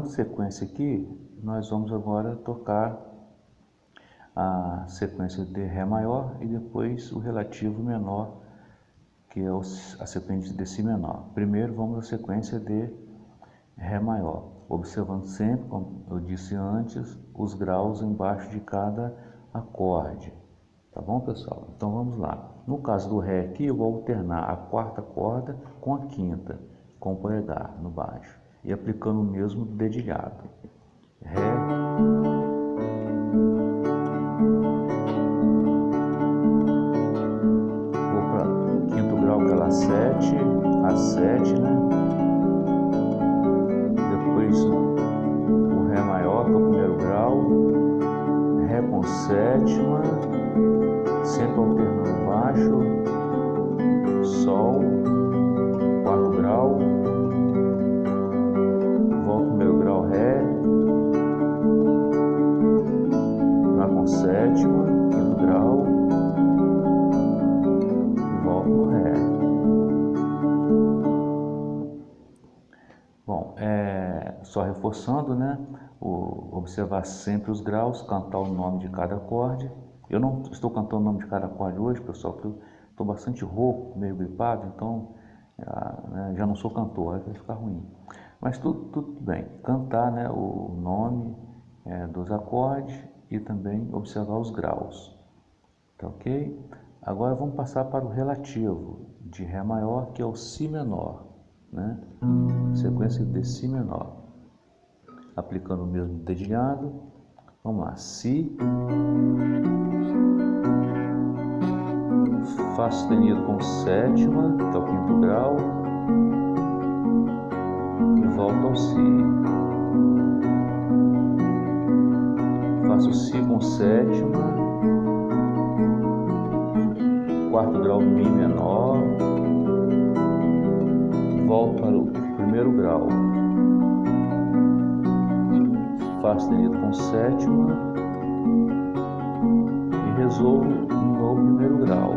sequência aqui, nós vamos agora tocar a sequência de Ré maior e depois o relativo menor, que é a sequência de Si menor. Primeiro vamos à sequência de Ré maior, observando sempre, como eu disse antes, os graus embaixo de cada acorde. Tá bom, pessoal? Então vamos lá. No caso do Ré aqui, eu vou alternar a quarta corda com a quinta, com o polegar no baixo, e aplicando o mesmo dedilhado. Ré, vou para quinto grau, que é Lá 7, A7, né? Depois o Ré maior, que é o primeiro grau, Ré com sétima, sempre alternando baixo, Sol, quarto grau, volta ao primeiro grau, Ré, Lá com sétima, quinto grau, e volta no Ré. Bom, só reforçando, né? Observar sempre os graus, cantar o nome de cada acorde. Eu não estou cantando o nome de cada acorde hoje, pessoal, porque eu estou bastante rouco, meio gripado, então né, já não sou cantor, aí vai ficar ruim. Mas tudo bem, cantar, né, o nome dos acordes e também observar os graus, tá ok? Agora vamos passar para o relativo de Ré maior, que é o Si menor, né? Sequência de Si menor, aplicando o mesmo dedilhado. Vamos lá, Si, Fá sustenido com sétima, que é o quinto grau, e volta ao Si. Faço Si com sétima, quarto grau, Mi menor, volto para o primeiro grau, Fá sustenido com sétima e resolvo no primeiro grau.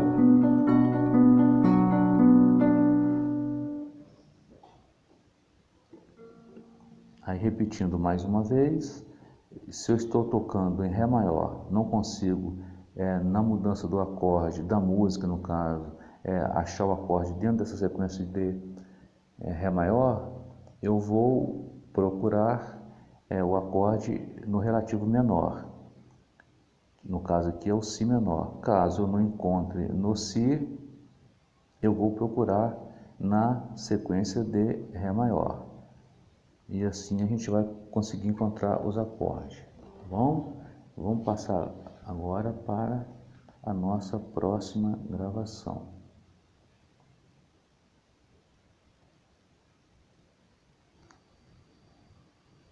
Aí repetindo mais uma vez, se eu estou tocando em Ré maior, não consigo, na mudança do acorde, da música no caso, achar o acorde dentro dessa sequência de Ré maior, eu vou procurar o acorde no relativo menor. No caso aqui é o Si menor. Caso eu não encontre no Si, eu vou procurar na sequência de Ré maior. E assim a gente vai conseguir encontrar os acordes, tá bom? Vamos passar agora para a nossa próxima gravação.